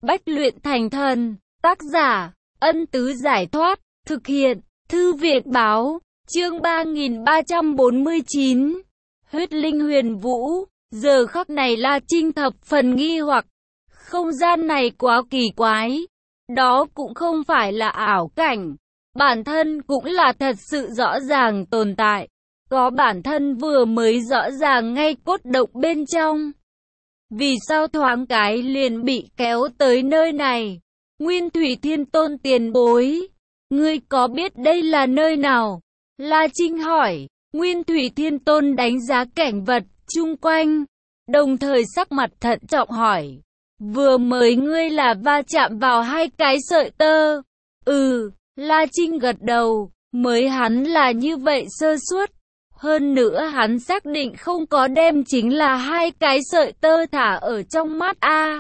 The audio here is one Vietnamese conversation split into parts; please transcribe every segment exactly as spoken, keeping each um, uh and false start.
Bách luyện thành thần. Tác giả, Ân Tứ Giải Thoát. Thực hiện, Thư viện Báo. Chương ba nghìn ba trăm bốn mươi chín. Huyết linh huyền vũ. Giờ khắc này La Trinh thập phần nghi hoặc. Không gian này quá kỳ quái. Đó cũng không phải là ảo cảnh. Bản thân cũng là thật sự rõ ràng tồn tại. Có bản thân vừa mới rõ ràng ngay cốt động bên trong. Vì sao thoáng cái liền bị kéo tới nơi này? Nguyên Thủy Thiên Tôn tiền bối, ngươi có biết đây là nơi nào? La Trinh hỏi. Nguyên Thủy Thiên Tôn đánh giá cảnh vật chung quanh, đồng thời sắc mặt thận trọng hỏi. Vừa mới ngươi là va chạm vào hai cái sợi tơ. Ừ, La Trinh gật đầu, mới hắn là như vậy sơ suất. Hơn nữa hắn xác định không có đem chính là hai cái sợi tơ thả ở trong mắt a.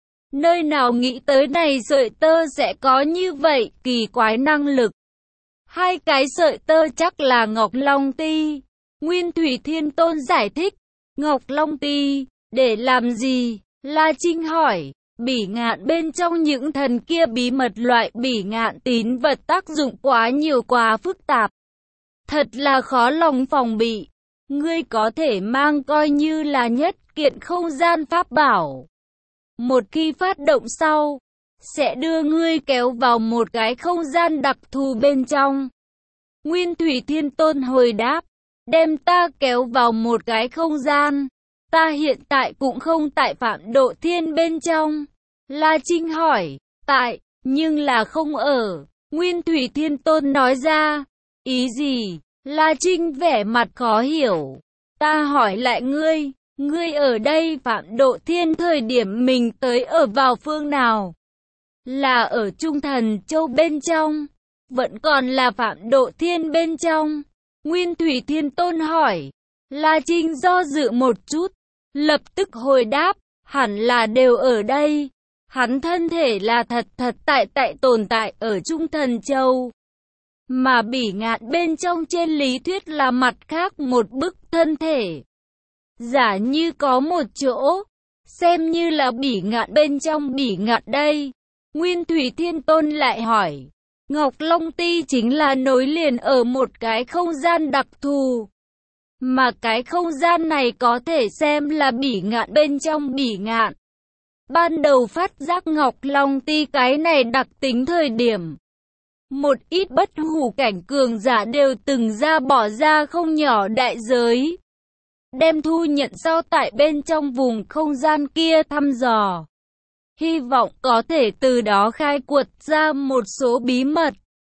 Nơi nào nghĩ tới này sợi tơ sẽ có như vậy kỳ quái năng lực. Hai cái sợi tơ chắc là Ngọc Long Ti. Nguyên Thủy Thiên Tôn giải thích. Ngọc Long Ti, để làm gì? La Trinh hỏi. Bỉ ngạn bên trong những thần kia bí mật loại bỉ ngạn tín vật tác dụng quá nhiều quá phức tạp. Thật là khó lòng phòng bị. Ngươi có thể mang coi như là nhất kiện không gian pháp bảo. Một khi phát động sau, sẽ đưa ngươi kéo vào một cái không gian đặc thù bên trong. Nguyên Thủy Thiên Tôn hồi đáp, đem ta kéo vào một cái không gian. Ta hiện tại cũng không tại Phạm Độ Thiên bên trong. La Trinh hỏi, tại, nhưng là không ở. Nguyên Thủy Thiên Tôn nói ra, ý gì? La Trinh vẻ mặt khó hiểu. Ta hỏi lại ngươi, ngươi ở đây Phạm Độ Thiên thời điểm mình tới ở vào phương nào? Là ở Trung Thần Châu bên trong, vẫn còn là Phạm Độ Thiên bên trong. Nguyên Thủy Thiên Tôn hỏi. La Trinh do dự một chút, lập tức hồi đáp, hẳn là đều ở đây. Hắn thân thể là thật thật tại tại tồn tại ở Trung Thần Châu. Mà bỉ ngạn bên trong trên lý thuyết là mặt khác một bức thân thể. Giả như có một chỗ, xem như là bỉ ngạn bên trong bỉ ngạn đây. Nguyên Thủy Thiên Tôn lại hỏi. Ngọc Long Ti chính là nối liền ở một cái không gian đặc thù. Mà cái không gian này có thể xem là bỉ ngạn bên trong bỉ ngạn. Ban đầu phát giác Ngọc Long Ti cái này đặc tính thời điểm. Một ít bất hủ cảnh cường giả đều từng ra bỏ ra không nhỏ đại giới. Đem thu nhận sau tại bên trong vùng không gian kia thăm dò. Hy vọng có thể từ đó khai quật ra một số bí mật.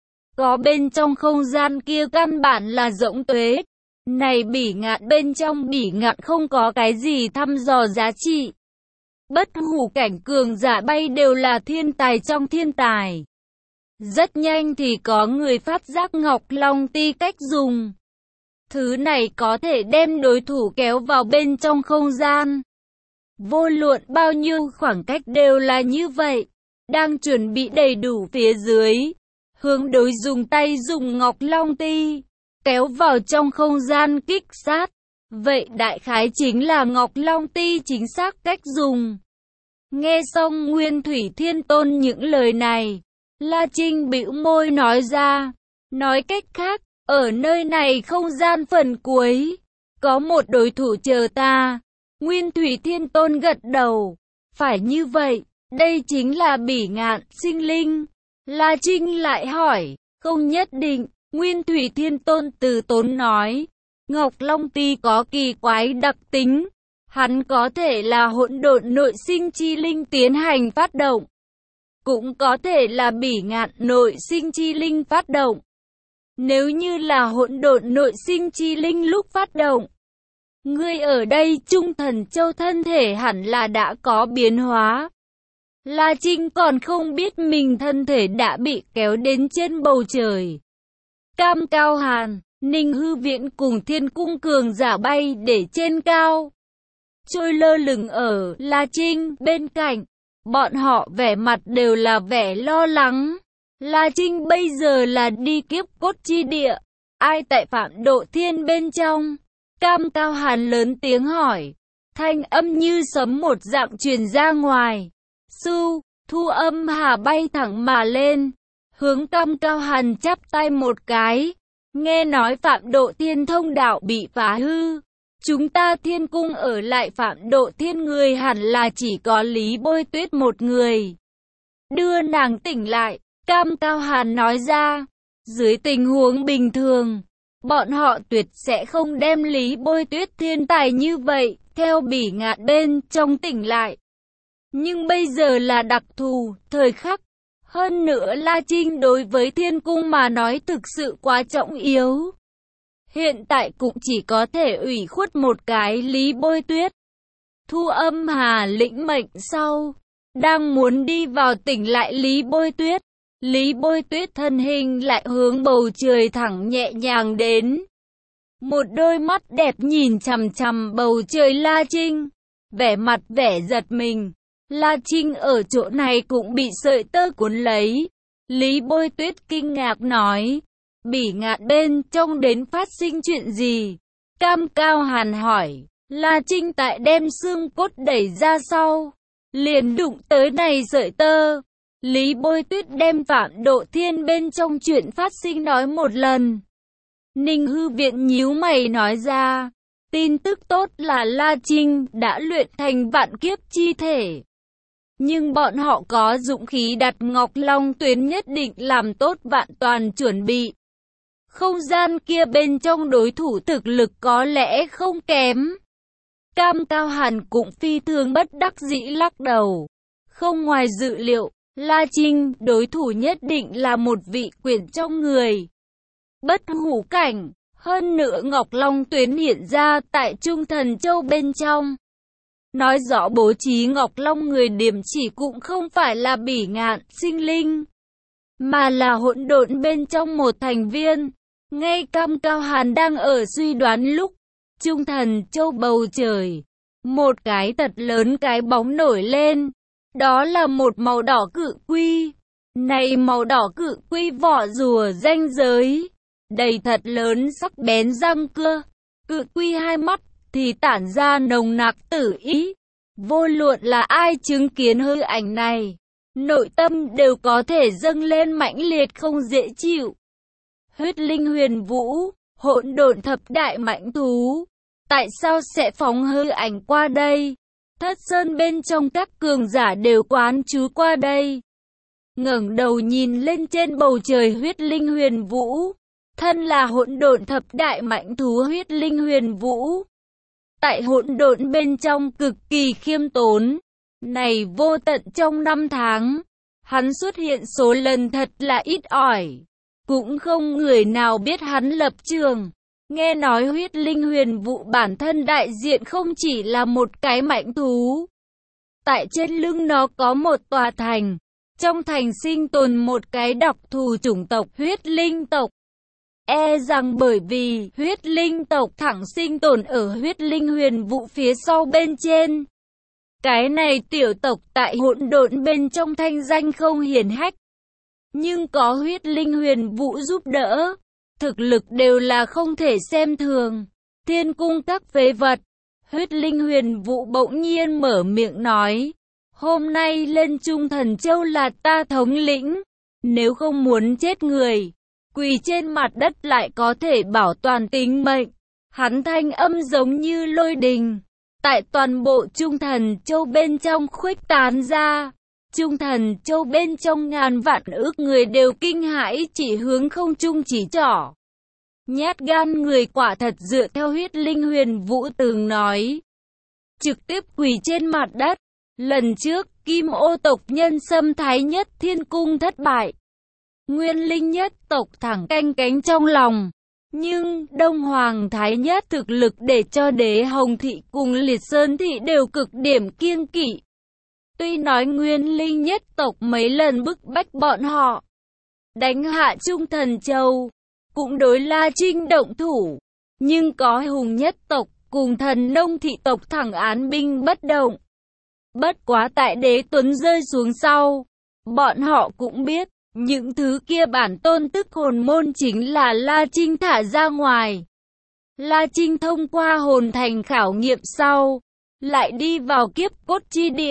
Có bên trong không gian kia căn bản là rỗng tuế. Này bỉ ngạn bên trong bỉ ngạn không có cái gì thăm dò giá trị. Bất hủ cảnh cường giả bay đều là thiên tài trong thiên tài. Rất nhanh thì có người phát giác Ngọc Long Ti cách dùng. Thứ này có thể đem đối thủ kéo vào bên trong không gian. Vô luận bao nhiêu khoảng cách đều là như vậy. Đang chuẩn bị đầy đủ phía dưới. Hướng đối dùng tay dùng Ngọc Long Ti. Kéo vào trong không gian kích sát. Vậy đại khái chính là Ngọc Long Ti chính xác cách dùng. Nghe xong Nguyên Thủy Thiên Tôn những lời này. La Trinh bĩu môi nói ra. Nói cách khác, ở nơi này không gian phần cuối. Có một đối thủ chờ ta. Nguyên Thủy Thiên Tôn gật đầu. Phải như vậy, đây chính là bỉ ngạn sinh linh. La Trinh lại hỏi, không nhất định. Nguyên Thủy Thiên Tôn từ tốn nói. Ngọc Long Ti có kỳ quái đặc tính. Hắn có thể là hỗn độn nội sinh chi linh tiến hành phát động. Cũng có thể là bỉ ngạn nội sinh chi linh phát động. Nếu như là hỗn độn nội sinh chi linh lúc phát động. Ngươi ở đây Trung Thần Châu thân thể hẳn là đã có biến hóa. La Trinh còn không biết mình thân thể đã bị kéo đến trên bầu trời. Cam Cao Hàn, Ninh Hư Viễn cùng Thiên Cung cường giả bay để trên cao. Trôi lơ lửng ở La Trinh bên cạnh. Bọn họ vẻ mặt đều là vẻ lo lắng. La Trinh bây giờ là đi kiếp cốt chi địa. Ai tại Phạm Độ Thiên bên trong? Cam Cao Hàn lớn tiếng hỏi. Thanh âm như sấm một dạng truyền ra ngoài. Su, Thu Âm Hà bay thẳng mà lên, hướng Cam Cao Hàn chắp tay một cái. Nghe nói Phạm Độ Thiên thông đạo bị phá hư, chúng ta Thiên Cung ở lại Phạm Độ Thiên người hẳn là chỉ có Lý Bôi Tuyết một người. Đưa nàng tỉnh lại, Cam Cao Hàn nói ra. Dưới tình huống bình thường, bọn họ tuyệt sẽ không đem Lý Bôi Tuyết thiên tài như vậy, theo Bỉ Ngạn bên trong tỉnh lại. Nhưng bây giờ là đặc thù, thời khắc. Hơn nữa La Trinh đối với Thiên Cung mà nói thực sự quá trọng yếu. Hiện tại cũng chỉ có thể ủy khuất một cái Lý Bôi Tuyết. Thu Âm Hà lĩnh mệnh sau, đang muốn đi vào tỉnh lại Lý Bôi Tuyết. Lý Bôi Tuyết thân hình lại hướng bầu trời thẳng nhẹ nhàng đến. Một đôi mắt đẹp nhìn chằm chằm bầu trời La Trinh, vẻ mặt vẻ giật mình. La Trinh ở chỗ này cũng bị sợi tơ cuốn lấy. Lý Bôi Tuyết kinh ngạc nói, Bỉ Ngạn bên trong đến phát sinh chuyện gì? Cam Cao Hàn hỏi. La Trinh tại đem xương cốt đẩy ra sau, liền đụng tới này sợi tơ. Lý Bôi Tuyết đem Phạm Độ Thiên bên trong chuyện phát sinh nói một lần. Ninh Hư Viện nhíu mày nói ra, tin tức tốt là La Trinh đã luyện thành vạn kiếp chi thể. Nhưng bọn họ có dũng khí đặt Ngọc Long Tuyến, nhất định làm tốt vạn toàn chuẩn bị. Không gian kia bên trong đối thủ thực lực có lẽ không kém. Cam Cao Hàn cũng phi thường bất đắc dĩ lắc đầu. Không ngoài dự liệu, La Trinh đối thủ nhất định là một vị quyền trong người bất hủ cảnh. Hơn nữa Ngọc Long Tuyến hiện ra tại Trung Thần Châu bên trong, nói rõ bố trí Ngọc Long người điểm chỉ cũng không phải là Bỉ Ngạn sinh linh, mà là hỗn độn bên trong một thành viên. Ngay Cam Cao Hàn đang ở suy đoán lúc, Trung Thần Châu bầu trời, một cái thật lớn cái bóng nổi lên. Đó là một màu đỏ cự quy. Này màu đỏ cự quy vỏ rùa ranh giới, đầy thật lớn sắc bén răng cưa. Cự quy hai mắt thì tản ra nồng nặc tử ý. Vô luận là ai chứng kiến hư ảnh này, nội tâm đều có thể dâng lên mãnh liệt không dễ chịu. Huyết linh huyền vũ, hỗn độn thập đại mãnh thú, tại sao sẽ phóng hư ảnh qua đây? Thất sơn bên trong các cường giả đều quán trú qua đây. Ngẩng đầu nhìn lên trên bầu trời huyết linh huyền vũ, thân là hỗn độn thập đại mãnh thú huyết linh huyền vũ. Tại hỗn độn bên trong cực kỳ khiêm tốn. Này vô tận trong năm tháng, hắn xuất hiện số lần thật là ít ỏi. Cũng không người nào biết hắn lập trường. Nghe nói huyết linh huyền vũ bản thân đại diện không chỉ là một cái mãnh thú. Tại trên lưng nó có một tòa thành. Trong thành sinh tồn một cái đặc thù chủng tộc huyết linh tộc. E rằng bởi vì huyết linh tộc thẳng sinh tồn ở huyết linh huyền vũ phía sau bên trên. Cái này tiểu tộc tại hỗn độn bên trong thanh danh không hiển hách. Nhưng có huyết linh huyền vũ giúp đỡ, thực lực đều là không thể xem thường. Thiên cung các phế vật. Huyết linh huyền vũ bỗng nhiên mở miệng nói, hôm nay lên Trung Thần Châu là ta thống lĩnh. Nếu không muốn chết người, quỳ trên mặt đất lại có thể bảo toàn tính mệnh. Hắn thanh âm giống như lôi đình, tại toàn bộ Trung Thần Châu bên trong khuếch tán ra. Trung Thần Châu bên trong ngàn vạn ước người đều kinh hãi, chỉ hướng không trung chỉ trỏ. Nhát gan người quả thật dựa theo huyết linh huyền vũ từng nói, trực tiếp quỳ trên mặt đất. Lần trước, Kim Ô tộc nhân xâm Thái Nhất Thiên Cung thất bại. Nguyên Linh nhất tộc thẳng canh cánh trong lòng. Nhưng, Đông Hoàng Thái Nhất thực lực để cho Đế Hồng Thị cùng Liệt Sơn Thị đều cực điểm kiêng kỵ. Tuy nói Nguyên Linh nhất tộc mấy lần bức bách bọn họ đánh hạ Trung Thần Châu, cũng đối La Trinh động thủ, nhưng có Hùng nhất tộc cùng Thần Nông Thị tộc thẳng án binh bất động. Bất quá tại Đế Tuấn rơi xuống sau, bọn họ cũng biết, những thứ kia bản tôn tức hồn môn chính là La Trinh thả ra ngoài. La Trinh thông qua hồn thành khảo nghiệm sau, lại đi vào kiếp cốt chi địa.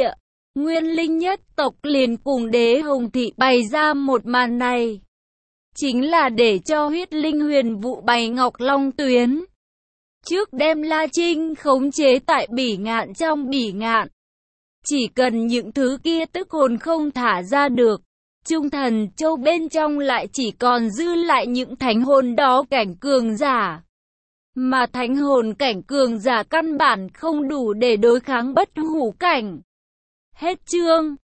Nguyên Linh nhất tộc liền cùng Đế Hồng Thị bày ra một màn này. Chính là để cho Huyết Linh Huyền Vũ bày Ngọc Long Tuyến. Trước đem La Trinh khống chế tại Bỉ Ngạn trong Bỉ Ngạn. Chỉ cần những thứ kia tức hồn không thả ra được, Trung Thần Châu bên trong lại chỉ còn dư lại những thánh hồn đó cảnh cường giả. Mà thánh hồn cảnh cường giả căn bản không đủ để đối kháng bất hủ cảnh. Hết chương.